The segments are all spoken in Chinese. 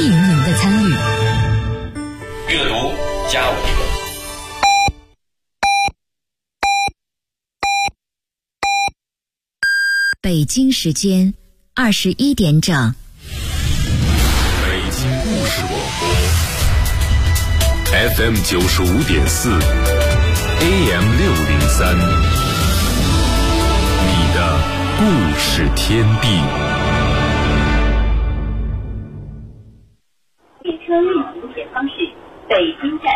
迎您的参与。 阅读加我一个。 北京时间21点整。 北京故事广播 FM 95.4 AM 603，你的故事天地。 列车运行前方是北京站。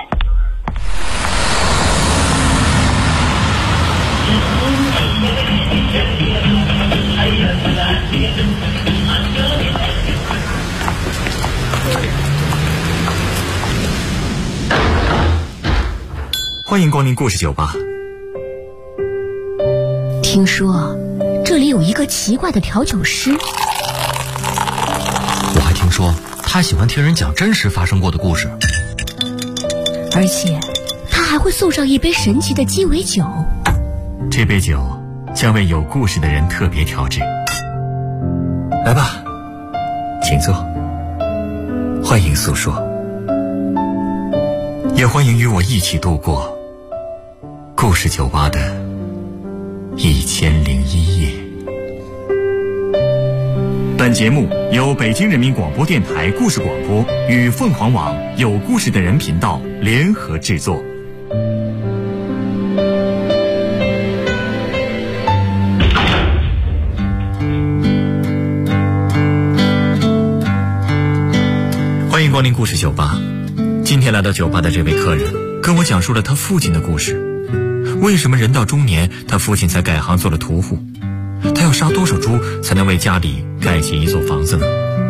欢迎光临故事酒吧。 听说这里有一个奇怪的调酒师， 我还听说他喜欢听人讲真实发生过的故事， 而且他还会送上一杯神奇的鸡尾酒。 这杯酒将为有故事的人特别调制。来吧，请坐，欢迎诉说，也欢迎与我一起度过故事酒吧的1001夜。本节目由北京人民广播电台故事广播与凤凰网有故事的人频道联合制作。欢迎光临故事酒吧。今天来到酒吧的这位客人跟我讲述了他父亲的故事。为什么人到中年他父亲才改行做了屠户？他要杀多少猪才能为家里盖起一座房子呢？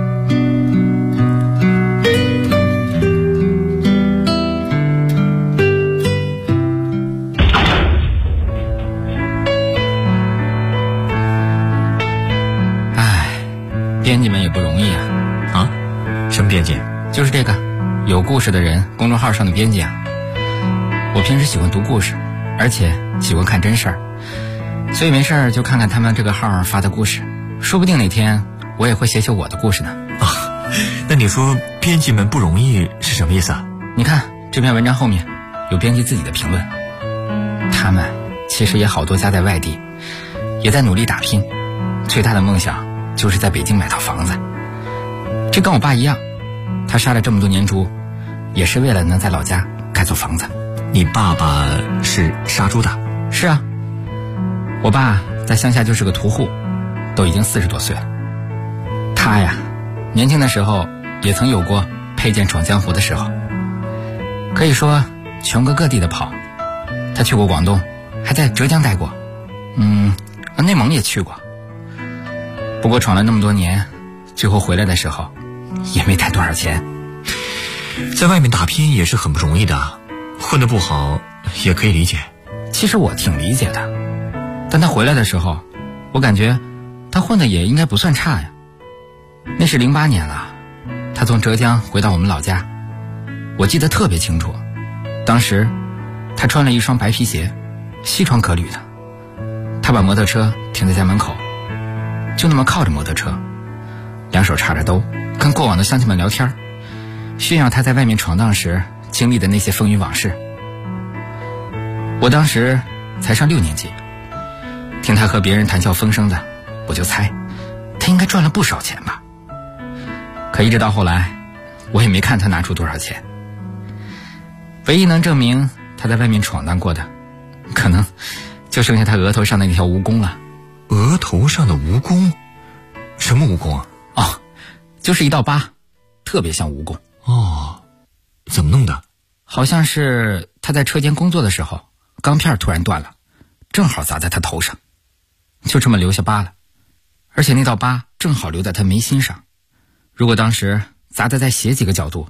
编辑们也不容易啊。 啊？什么编辑？ 就是这个有故事的人公众号上的编辑啊。我平时喜欢读故事，而且喜欢看真事儿，所以没事儿就看看他们这个号发的故事，说不定哪天我也会写我的故事呢。 啊，那你说编辑们不容易是什么意思啊？ 你看这篇文章后面有编辑自己的评论，他们其实也好多家在外地，也在努力打拼，最大的梦想就是在北京买套房子。这跟我爸一样，他杀了这么多年猪，也是为了能在老家盖座房子。 你爸爸是杀猪的？ 是啊，我爸在乡下就是个屠户，都已经40多岁了。他呀，年轻的时候也曾有过佩剑闯江湖的时候，可以说全国各地的跑。他去过广东，还在浙江待过，内蒙也去过。不过闯了那么多年，最后回来的时候也没带多少钱。 在外面打拼也是很不容易的，混得不好也可以理解。 其实我挺理解的，但他回来的时候，我感觉他混得也应该不算差呀。那是08年了，他从浙江回到我们老家，我记得特别清楚。当时他穿了一双白皮鞋，西装革履的，他把摩托车停在家门口，就那么靠着摩托车，两手插着兜，跟过往的乡亲们聊天，炫耀他在外面闯荡时经历的那些风云往事。我当时才上6年级，听他和别人谈笑风生的，我就猜他应该赚了不少钱吧。可一直到后来，我也没看他拿出多少钱。唯一能证明他在外面闯荡过的，可能就剩下他额头上的那条蜈蚣了。 额头上的蜈蚣？什么蜈蚣啊？ 哦，就是一道疤，特别像蜈蚣。 哦，怎么弄的？ 好像是他在车间工作的时候，钢片突然断了，正好砸在他头上，就这么留下疤了。而且那道疤正好留在他眉心上，如果当时砸得再斜几个角度，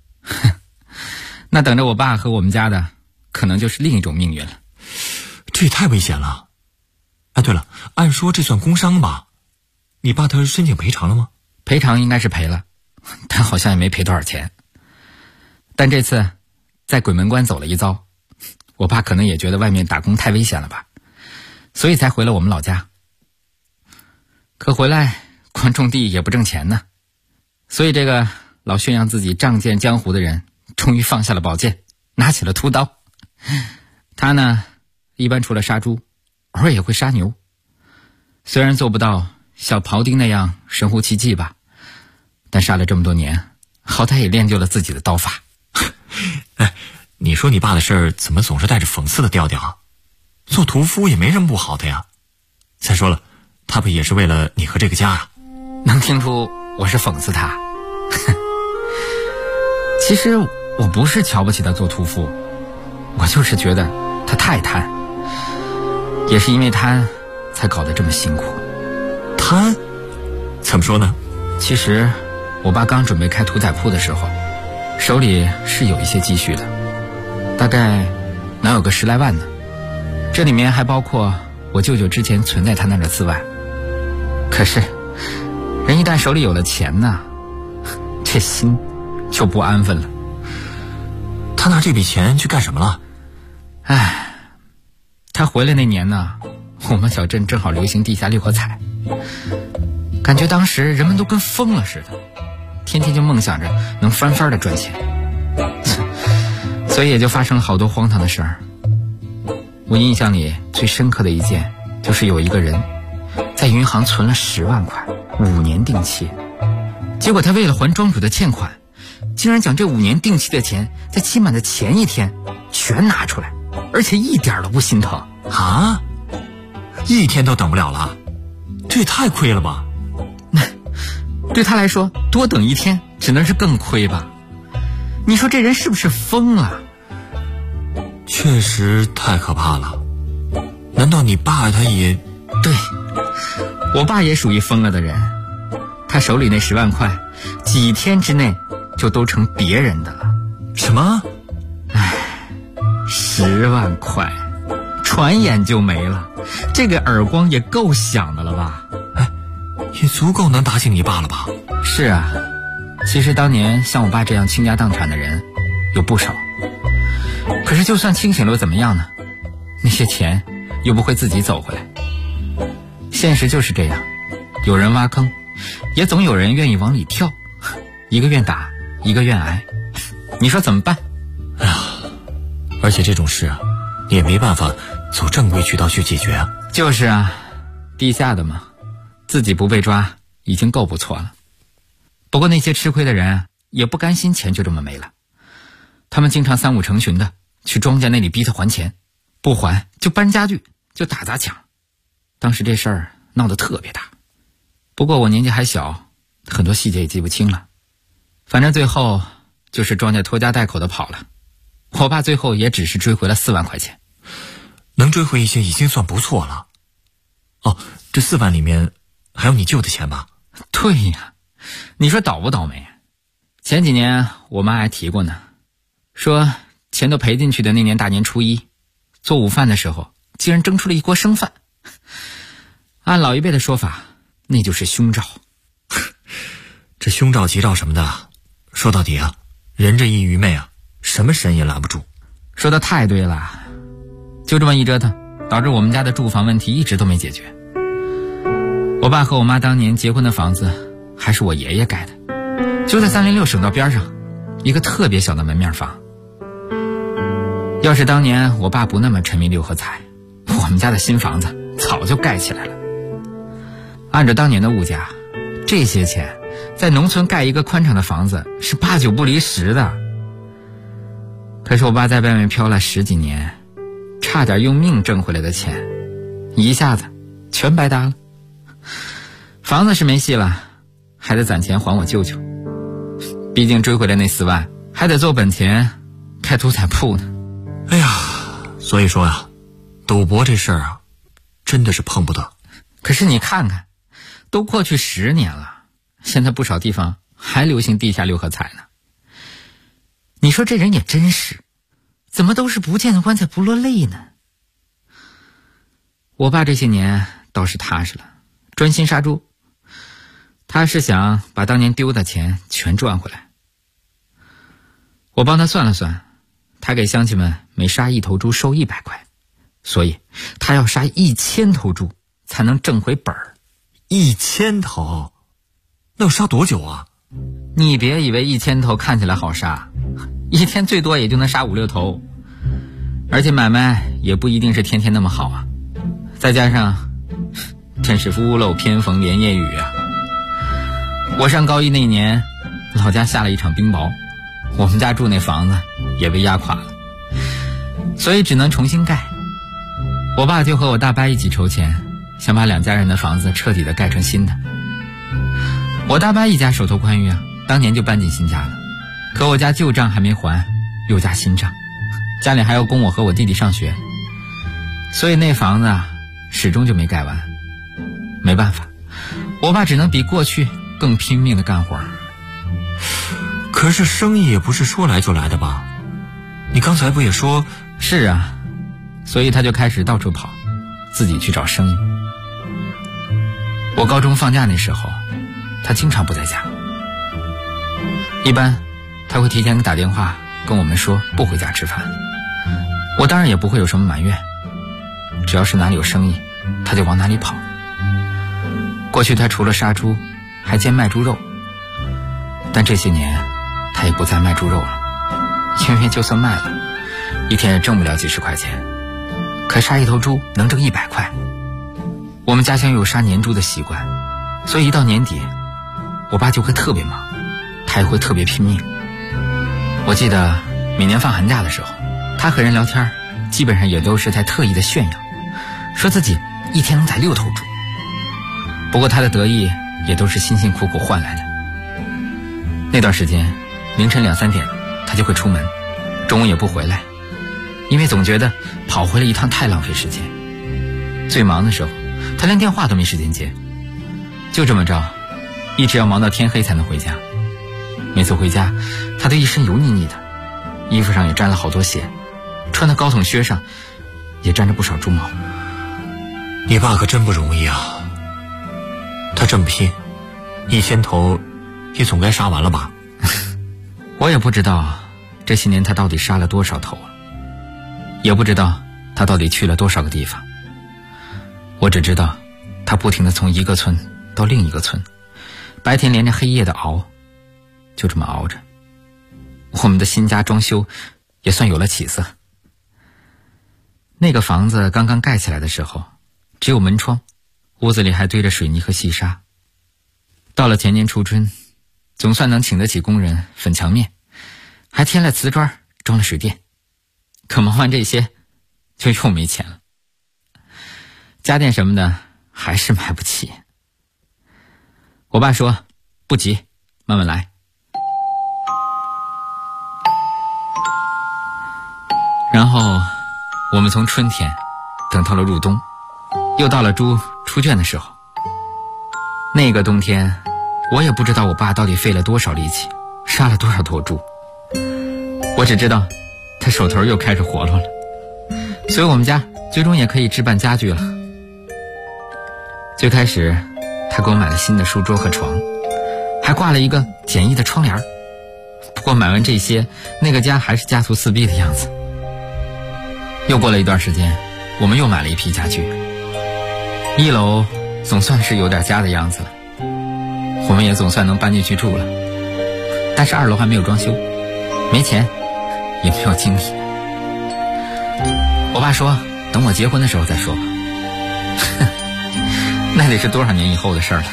那等着我爸和我们家的可能就是另一种命运了。 这也太危险了。啊，对了，按说这算工伤吧？你爸他申请赔偿了吗？ 赔偿应该是赔了，但好像也没赔多少钱。但这次在鬼门关走了一遭，我爸可能也觉得外面打工太危险了吧，所以才回了我们老家。可回来光种地也不挣钱呢，所以这个老宣扬自己仗剑江湖的人，终于放下了宝剑，拿起了屠刀。他呢，一般除了杀猪，偶尔也会杀牛。虽然做不到像庖丁那样神乎其技吧，但杀了这么多年，好歹也练就了自己的刀法。 哎，你说你爸的事儿怎么总是带着讽刺的调调啊？做屠夫也没什么不好的呀。再说了，他不也是为了你和这个家啊？ 能听出我是讽刺他？其实我不是瞧不起他做屠夫，我就是觉得他太贪，也是因为贪才搞得这么辛苦。 贪？怎么说呢？ 其实我爸刚准备开屠宰铺的时候，手里是有一些积蓄的，大概能有个10来万呢。这里面还包括我舅舅之前存在他那儿的4万。可是人一旦手里有了钱呢，这心就不安分了。 他拿这笔钱去干什么了？ 唉，他回来那年呢，我们小镇正好流行地下6合彩，感觉当时人们都跟疯了似的，天天就梦想着能翻番的赚钱，所以也就发生了好多荒唐的事儿。我印象里最深刻的一件，就是有一个人在银行存了10万块，5年定期，结果他为了还庄主的欠款，竟然将这5年定期的钱在期满的前一天全拿出来，而且一点都不心疼啊！一天都等不了了，这也太亏了吧？ 对他来说，多等一天只能是更亏吧？你说这人是不是疯了？ 确实太可怕了。难道你爸他也…… 对，我爸也属于疯了的人。他手里那10万块，几天之内就都成别人的了。 什么 ？10万块，转眼就没了。这个耳光也够响的了吧？ 也足够能打醒你爸了吧？ 是啊，其实当年像我爸这样倾家荡产的人有不少。可是就算清醒了又怎么样呢？那些钱又不会自己走回来。现实就是这样，有人挖坑，也总有人愿意往里跳，一个愿打，一个愿挨。你说怎么办？ 哎呀，而且这种事啊，你也没办法走正规渠道去解决啊。 就是啊，地下的嘛，自己不被抓已经够不错了。不过那些吃亏的人也不甘心钱就这么没了，他们经常3、5成群的去庄家那里逼他还钱，不还就搬家具，就打砸抢。当时这事儿闹得特别大，不过我年纪还小，很多细节也记不清了。反正最后就是庄家拖家带口的跑了，我爸最后也只是追回了4万块钱。 能追回一些已经算不错了。哦，这4万里面还有你舅的钱吧？ 对呀，你说倒不倒霉？前几年我妈还提过呢，说钱都赔进去的那年大年初一，做午饭的时候竟然蒸出了一锅生饭。按老一辈的说法，那就是凶兆。 这凶兆吉兆什么的，说到底啊，人这一愚昧啊，什么神也拦不住。 说得太对了，就这么一折腾，导致我们家的住房问题一直都没解决。我爸和我妈当年结婚的房子还是我爷爷盖的，就在306省道边上，一个特别小的门面房。要是当年我爸不那么沉迷6合彩，我们家的新房子早就盖起来了。按照当年的物价，这些钱在农村盖一个宽敞的房子是8、9不离10的。可是我爸在外面飘了10几年，差点用命挣回来的钱，一下子全白搭了。房子是没戏了，还得攒钱还我舅舅。毕竟追回来那4万，还得做本钱开屠宰铺呢。 哎呀，所以说呀，赌博这事儿啊，真的是碰不得。 可是你看看，都过去10年了，现在不少地方还流行地下6合彩呢。你说这人也真是，怎么都是不见棺材不落泪呢？我爸这些年倒是踏实了，专心杀猪。他是想把当年丢的钱全赚回来。我帮他算了算，他给乡亲们每杀1头猪收100块，所以他要杀1000头猪才能挣回本儿。 1000头？那要杀多久啊？ 你别以为1000头看起来好杀，一天最多也就能杀5、6头，而且买卖也不一定是天天那么好啊。再加上真是屋漏偏逢连夜雨啊。我上高一那年，老家下了一场冰雹，我们家住那房子也被压垮了，所以只能重新盖。我爸就和我大伯一起筹钱，想把2家人的房子彻底的盖成新的。我大伯一家手头宽裕啊，当年就搬进新家了，可我家旧账还没还，又加新账，家里还要供我和我弟弟上学，所以那房子啊始终就没盖完。没办法，我爸只能比过去更拼命的干活。 可是生意也不是说来就来的吧？你刚才不也说？ 是啊，所以他就开始到处跑，自己去找生意。我高中放假那时候，他经常不在家，一般他会提前打电话跟我们说不回家吃饭，我当然也不会有什么埋怨，只要是哪里有生意他就往哪里跑。过去他除了杀猪还兼卖猪肉，但这些年他也不再卖猪肉了，因为就算卖了一天也挣不了几十块钱，可杀一头猪能挣100块。我们家乡有杀年猪的习惯，所以一到年底我爸就会特别忙，他也会特别拼命。我记得每年放寒假的时候，他和人聊天基本上也都是在特意的炫耀，说自己一天能宰6头猪。不过他的得意也都是辛辛苦苦换来的。那段时间凌晨2、3点他就会出门，中午也不回来，因为总觉得跑回了一趟太浪费时间。最忙的时候他连电话都没时间接，就这么着一直要忙到天黑才能回家。每次回家他都一身油腻腻的，衣服上也沾了好多血，穿的高筒靴上也沾着不少猪毛。 你爸可真不容易啊，他这么拼，1000头也总该杀完了吧？ 我也不知道这些年他到底杀了多少头了，也不知道他到底去了多少个地方。我只知道他不停地从一个村到另一个村，白天连着黑夜的熬，就这么熬着。我们的新家装修也算有了起色。那个房子刚刚盖起来的时候只有门窗，屋子里还堆着水泥和细沙。到了前年初春，总算能请得起工人粉墙面，还添了瓷砖，装了水电。可忙完这些就又没钱了，家电什么的还是买不起。我爸说不急，慢慢来。然后我们从春天等到了入冬，又到了猪出圈的时候。那个冬天我也不知道我爸到底费了多少力气，杀了多少头猪，我只知道他手头又开始活络了，所以我们家最终也可以置办家具了。最开始他给我买了新的书桌和床，还挂了一个简易的窗帘。不过买完这些，那个家还是家徒四壁的样子。又过了一段时间，我们又买了一批家具，1楼总算是有点家的样子了，我们也总算能搬进去住了。但是2楼还没有装修，没钱也没有精力。我爸说等我结婚的时候再说吧。那得是多少年以后的事了。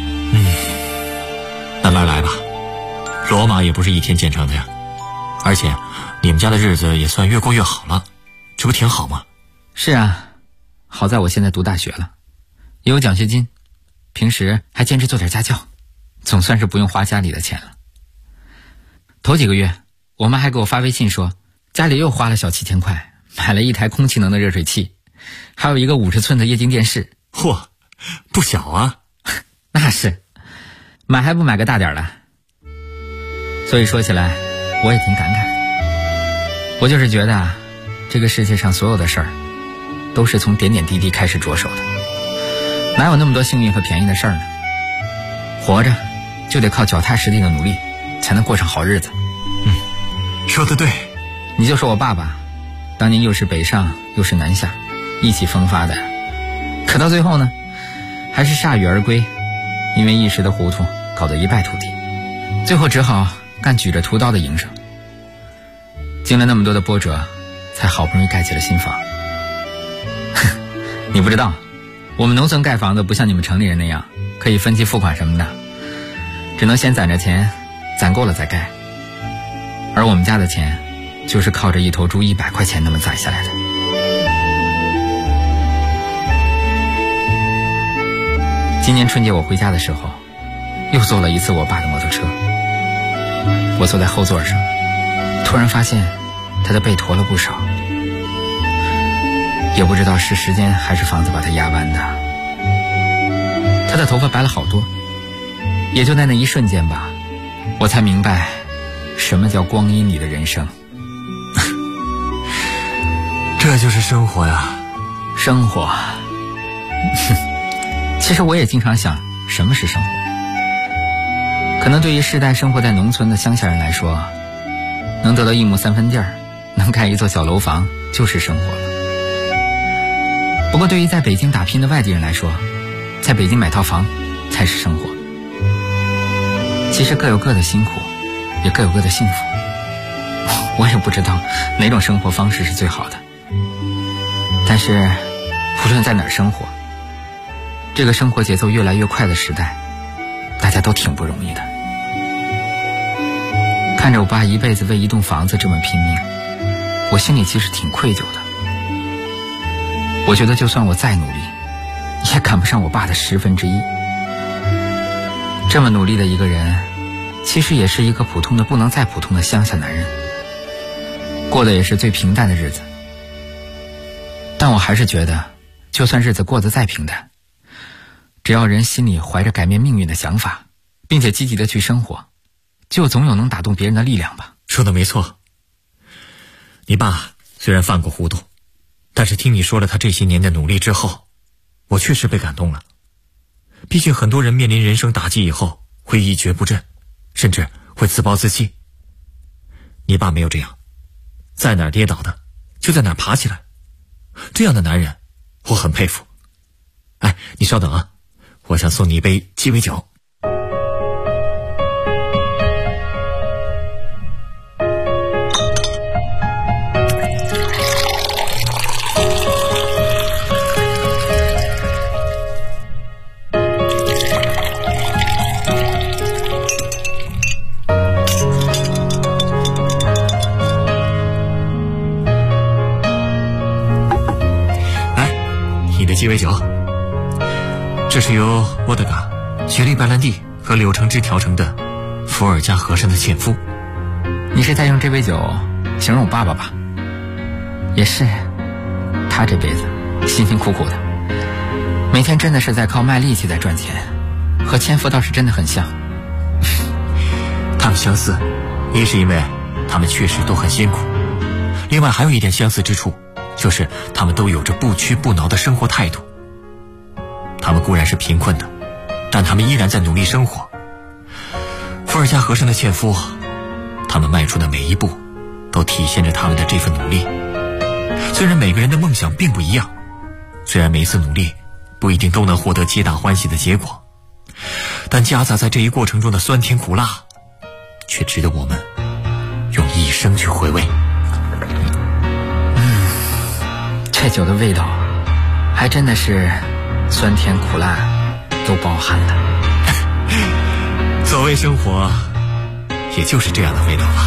慢慢来吧，罗马也不是一天建成的呀。而且你们家的日子也算越过越好了，这不挺好吗？ 是啊，好在我现在读大学了，也有奖学金，平时还兼职做点家教，总算是不用花家里的钱了。头几个月我妈还给我发微信说家里又花了小7000块，买了一台空气能的热水器，还有一个50寸的液晶电视。 嚯，不小啊。 那是，买还不买个大点的。所以说起来我也挺感慨，我就是觉得啊，这个世界上所有的事儿都是从点点滴滴开始着手的，哪有那么多幸运和便宜的事儿呢？活着就得靠脚踏实地的努力，才能过上好日子。 说得对。 你就说我爸爸当年又是北上又是南下，意气风发的，可到最后呢还是铩羽而归，因为一时的糊涂搞得一败涂地。 最后只好干举着屠刀的营生。经了那么多的波折，才好不容易盖起了新房。你不知道，我们农村盖房子不像你们城里人那样可以分期付款什么的，只能先攒着钱，攒够了再盖。而我们家的钱就是靠着一头猪100块钱那么攒下来的。今年春节我回家的时候，又坐了一次我爸的摩托车。我坐在后座上，突然发现他的背驼了不少，也不知道是时间还是房子把他压弯的。他的头发白了好多，也就在那一瞬间吧，我才明白什么叫光阴里的人生。 这就是生活呀， 生活。其实我也经常想，什么是生活？可能对于世代生活在农村的乡下人来说，能得到1亩3分地，能盖一座小楼房就是生活了。不过对于在北京打拼的外地人来说，在北京买套房才是生活。其实各有各的辛苦，也各有各的幸福。我也不知道哪种生活方式是最好的，但是无论在哪儿生活，这个生活节奏越来越快的时代，大家都挺不容易的。看着我爸一辈子为一栋房子这么拼命，我心里其实挺愧疚的。我觉得就算我再努力，也赶不上我爸的1/10。这么努力的一个人，其实也是一个普通的不能再普通的乡下男人，过的也是最平淡的日子。但我还是觉得，就算日子过得再平淡，只要人心里怀着改变命运的想法，并且积极的去生活，就总有能打动别人的力量吧。 说的没错，你爸虽然犯过糊涂，但是听你说了他这些年的努力之后，我确实被感动了。毕竟很多人面临人生打击以后会一蹶不振，甚至会自暴自弃。你爸没有这样，在哪儿跌倒的就在哪儿爬起来，这样的男人我很佩服。哎，你稍等啊，我想送你一杯鸡尾酒。鸡尾酒，这是由沃德嘎、雪莉白兰地和柳橙汁调成的伏尔加河山的纤夫。 你是在用这杯酒形容我爸爸吧？也是，他这辈子辛辛苦苦的，每天真的是在靠卖力气在赚钱，和纤夫倒是真的很像。 他们相似，一是因为他们确实都很辛苦，另外还有一点相似之处，就是他们都有着不屈不挠的生活态度。他们固然是贫困的，但他们依然在努力生活。伏尔加河山的纤夫，他们迈出的每一步都体现着他们的这份努力。虽然每个人的梦想并不一样，虽然每一次努力不一定都能获得皆大欢喜的结果，但夹杂在这一过程中的酸甜苦辣，却值得我们用一生去回味。 这酒的味道还真的是酸甜苦辣都包含了。 所谓生活，也就是这样的味道吧。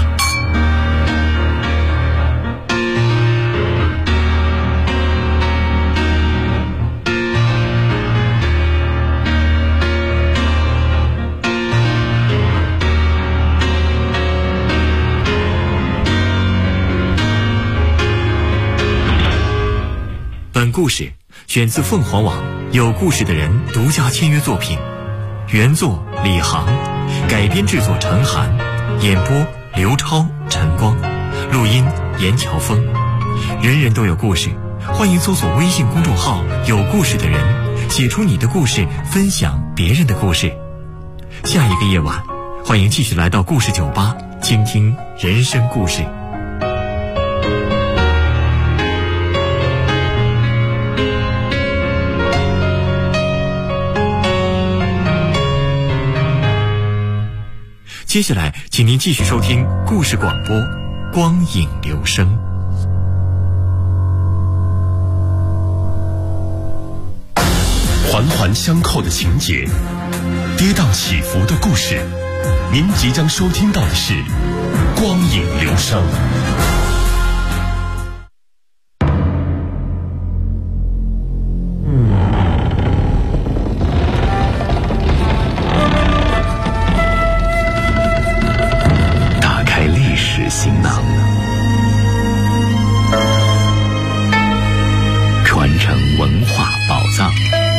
本故事选自凤凰网有故事的人独家签约作品，原作李航，改编制作陈寒，演播刘超、陈光，录音严乔峰。人人都有故事，欢迎搜索微信公众号有故事的人，写出你的故事，分享别人的故事。下一个夜晚，欢迎继续来到故事酒吧，倾听人生故事。 接下来，请您继续收听故事广播《光影留声》。 环环相扣的情节，跌宕起伏的故事，您即将收听到的是《光影留声》。 打开历史行囊，传承文化宝藏。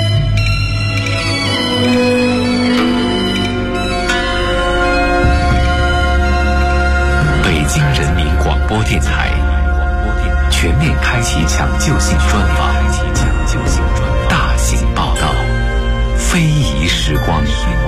北京人民广播电台全面开启抢救性专访，大型报道，非遗时光。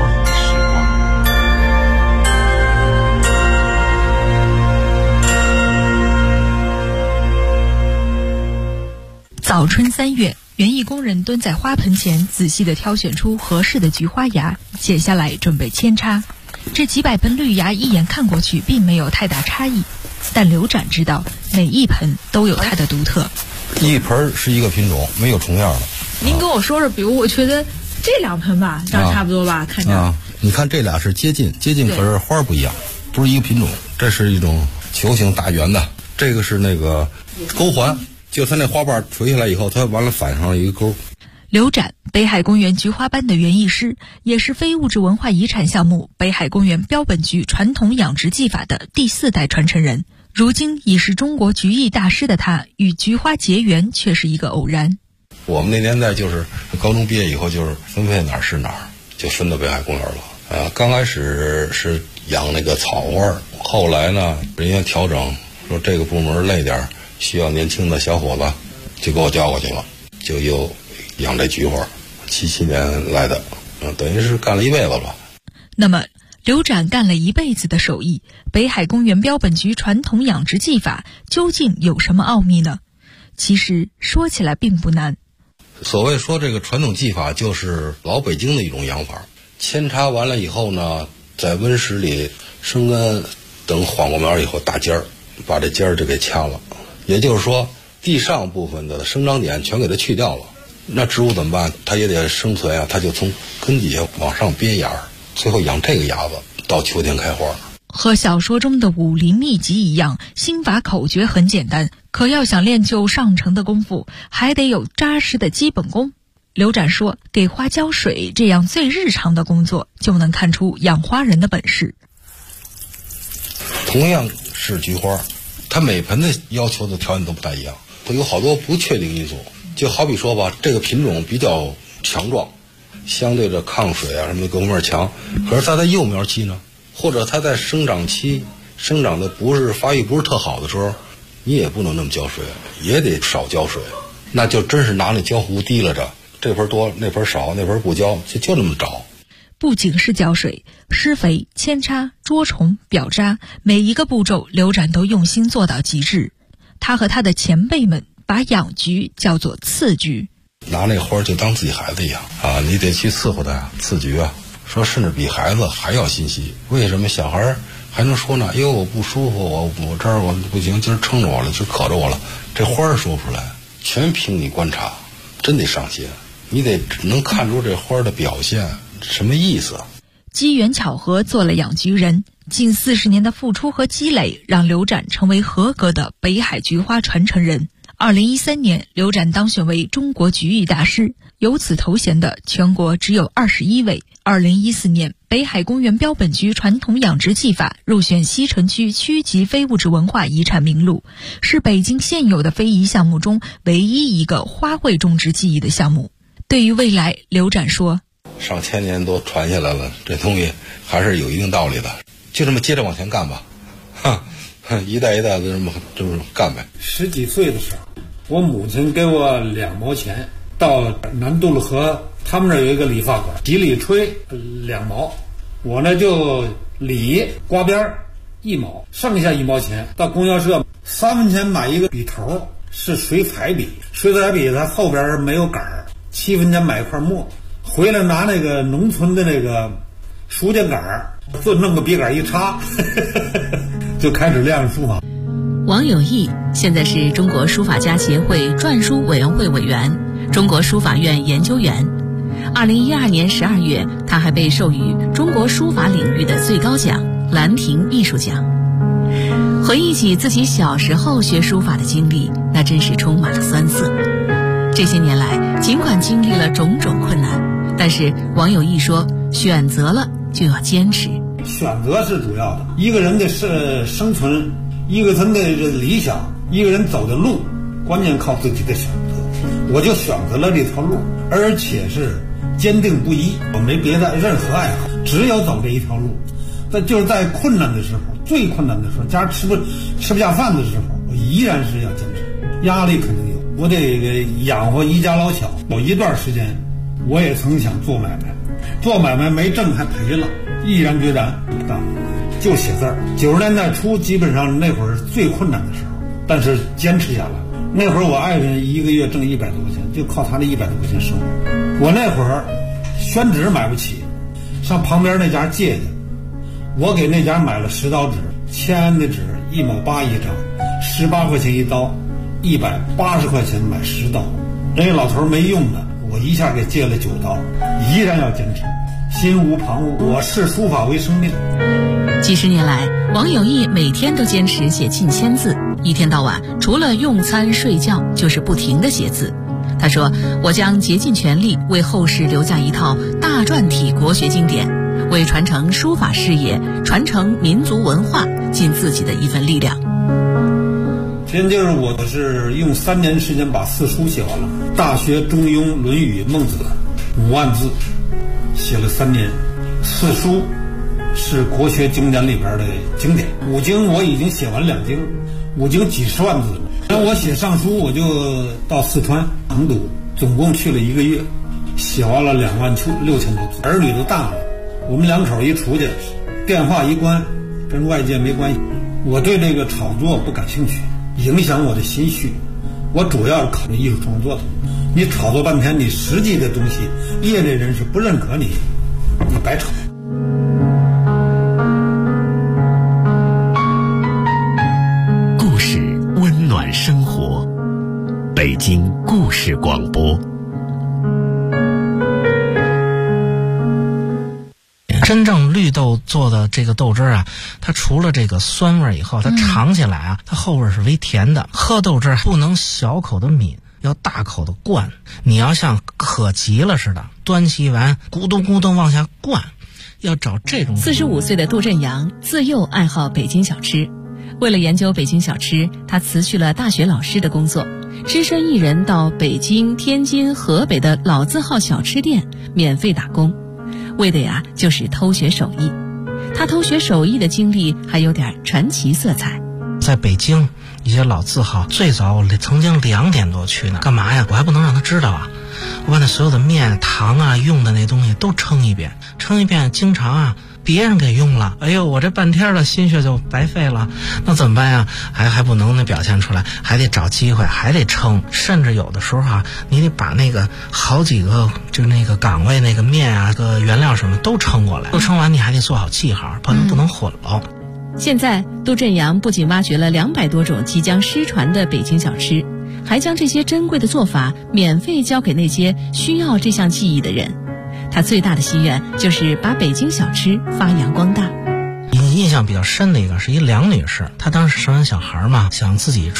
早春3月，园艺工人蹲在花盆前，仔细地挑选出合适的菊花芽，剪下来准备扦插。这几百盆绿芽一眼看过去并没有太大差异，但刘展知道每一盆都有它的独特。 一盆是一个品种，没有重样的。 您跟我说说，比如我觉得这2盆吧，长差不多吧，看着。 你看这俩是接近，可是花不一样，不是一个品种。这是一种球形大圆的，这个是那个钩环。就它那花瓣垂下来以后，它完了反上一个钩。 刘展，北海公园菊花班的园艺师，也是非物质文化遗产项目北海公园标本菊传统养殖技法的第4代传承人。如今已是中国菊艺大师的他，与菊花结缘却是一个偶然。 我们那年代就是高中毕业以后，就是分配哪儿是哪儿，就分到北海公园了。刚开始是养那个草花，后来呢，人家调整说这个部门累点，需要年轻的小伙子，就给我叫过去了，就又养这菊花，77年来的，等于是干了一辈子了。 那么刘展干了一辈子的手艺，北海公园标本菊传统养殖技法究竟有什么奥秘呢？其实说起来并不难。 所谓说这个传统技法，就是老北京的一种养法。扦插完了以后呢，在温室里生根，等缓过苗以后打尖儿，把这尖儿就给掐了。也就是说，地上部分的生长点全给它去掉了。那植物怎么办？它也得生存啊，它就从根底下往上憋芽，最后养这个芽子，到秋天开花。 和小说中的武林秘籍一样，心法口诀很简单，可要想练就上乘的功夫，还得有扎实的基本功。刘展说，给花浇水这样最日常的工作，就能看出养花人的本事。 同样是菊花，它每盆的要求的条件都不太一样，它有好多不确定因素。就好比说吧，这个品种比较强壮，相对的抗水啊什么的各方面强，可是它在幼苗期呢，或者它在生长期生长的不是发育不是特好的时候，你也不能那么浇水，也得少浇水，那就真是拿那浇壶提了着，这盆多那盆少，那盆不浇，就那么着。 不仅是浇水、施肥、扦插、捉虫、表扎，每一个步骤刘展都用心做到极致。他和他的前辈们把养菊叫做次菊， 拿那花就当自己孩子一样啊，你得去伺候他呀，次菊啊，说甚至比孩子还要心细。为什么小孩还能说呢？哎呦，我不舒服，我这儿我不行，今儿撑着我了，今儿渴着我了，这花说不出来，全凭你观察，真得上心，你得能看出这花的表现什么意思。 机缘巧合做了养菊人，近40年的付出和积累让刘展成为合格的北海菊花传承人。2013年，刘展当选为中国菊艺大师，有此头衔的全国只有21位。2014年，北海公园标本菊传统养殖技法入选西城区区级非物质文化遗产名录，是北京现有的非遗项目中唯一一个花卉种植技艺的项目。对于未来，刘展说， 上千年都传下来了，这东西还是有一定道理的，就这么接着往前干吧，一代一代的这么干呗。 10几岁的时候，我母亲给我2毛钱，到南渡了河，他们那儿有一个理发馆，洗理吹2毛，我呢就理刮边1毛，剩下1毛钱到供销社3分钱买一个笔头，是水彩笔，水彩笔它后边没有杆儿，7分钱买一块墨，回来拿那个农村的那个书架杆儿，就弄个笔杆一插，就开始练书法。 王有义现在是中国书法家协会篆书委员会委员、中国书法院研究员。2012年12月，他还被授予中国书法领域的最高奖兰亭艺术奖。回忆起自己小时候学书法的经历，那真是充满了酸涩。这些年来，尽管经历了种种困难，但是王有义说，选择了就要坚持。 选择是主要的，一个人的生存，一个人的理想，一个人走的路，关键靠自己的选择。我就选择了这条路，而且是坚定不移，我没别的任何爱好，只有走这一条路。那就是在困难的时候，最困难的时候，家吃不下饭的时候，我依然是要坚持。压力肯定有，我得养活一家老小。有一段时间，我也曾想做买卖，做买卖没挣还赔了，毅然决然不干，就写字儿。90年代初，基本上那会儿最困难的时候，但是坚持下来。那会儿我爱人一个月挣100多块钱，就靠他的100多块钱生活。我那会儿宣纸买不起，上旁边那家借去。我给那家买了10刀纸，签的纸1毛8一张，18块钱一刀，180块钱买10刀。人家老头没用的，我一下给借了9刀，依然要坚持，心无旁骛。我视书法为生命。 几十年来，王有义每天都坚持写近1000字，一天到晚除了用餐睡觉就是不停地写字。他说，我将竭尽全力为后世留下一套大篆体国学经典，为传承书法事业、传承民族文化尽自己的一份力量。 现在就是我是用3年时间把4书写完了，《大学》《中庸》《论语》《孟子》5万字，写了3年。4书是国学经典里边的经典，5经我已经写完2经，5经几十万字。然后我写上书，我就到四川成都，总共去了1个月，写完了26000多字。儿女都大了，我们2口一出去，电话一关，跟外界没关系。我对这个炒作不感兴趣，影响我的心绪。我主要是考虑艺术创作的。你炒作半天，你实际的东西，业内人士不认可你，你白炒。 故事温暖生活，北京故事广播。 真正绿豆做的这个豆汁啊，它除了这个酸味以后，它尝起来啊，它后味是微甜的。喝豆汁不能小口的抿，要大口的灌。你要像渴急了似的，端起碗咕咚咕咚往下灌，要找这种。 45岁的杜振阳自幼爱好北京小吃，为了研究北京小吃，他辞去了大学老师的工作，只身一人到北京、天津、河北的老字号小吃店免费打工。为的呀，就是偷学手艺。他偷学手艺的经历还有点传奇色彩。 在北京一些老字号，最早我曾经2点多去呢，干嘛呀？我还不能让他知道啊！我把那所有的面、糖啊、用的那东西都称一遍，经常啊别人给用了，哎呦，我这半天的心血就白费了，那怎么办呀？还不能表现出来，还得找机会，还得称，甚至有的时候啊，你得把那个好几个就那个岗位那个面啊、个原料什么都称过来，都称完你还得做好记号，不能混了。 现在杜振阳不仅挖掘了200多种即将失传的北京小吃，还将这些珍贵的做法免费交给那些需要这项技艺的人。他最大的心愿就是把北京小吃发扬光大。 印象比较深的一个是一梁女士，她当时生完小孩嘛，想自己